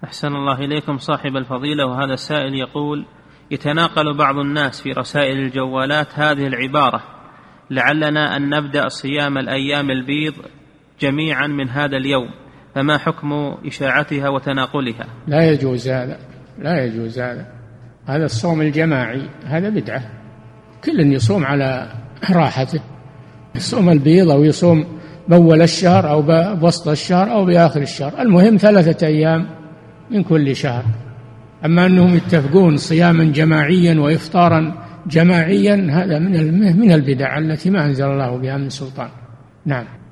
أحسن الله إليكم صاحب الفضيلة. وهذا السائل يقول: يتناقل بعض الناس في رسائل الجوالات هذه العبارة: لعلنا أن نبدأ صيام الأيام البيض جميعا من هذا اليوم، فما حكم إشاعتها وتناقلها؟ لا يجوز هذا، لا يجوز هذا. هذا الصوم الجماعي هذا بدعة، كل يصوم على راحته، يصوم البيض أو يصوم بأول الشهر أو بوسط الشهر أو بآخر الشهر، المهم 3 أيام من كل شهر. أما أنهم يتفقون صياما جماعيا وإفطارا جماعيا هذا من البدع التي ما أنزل الله بها من سلطان. نعم.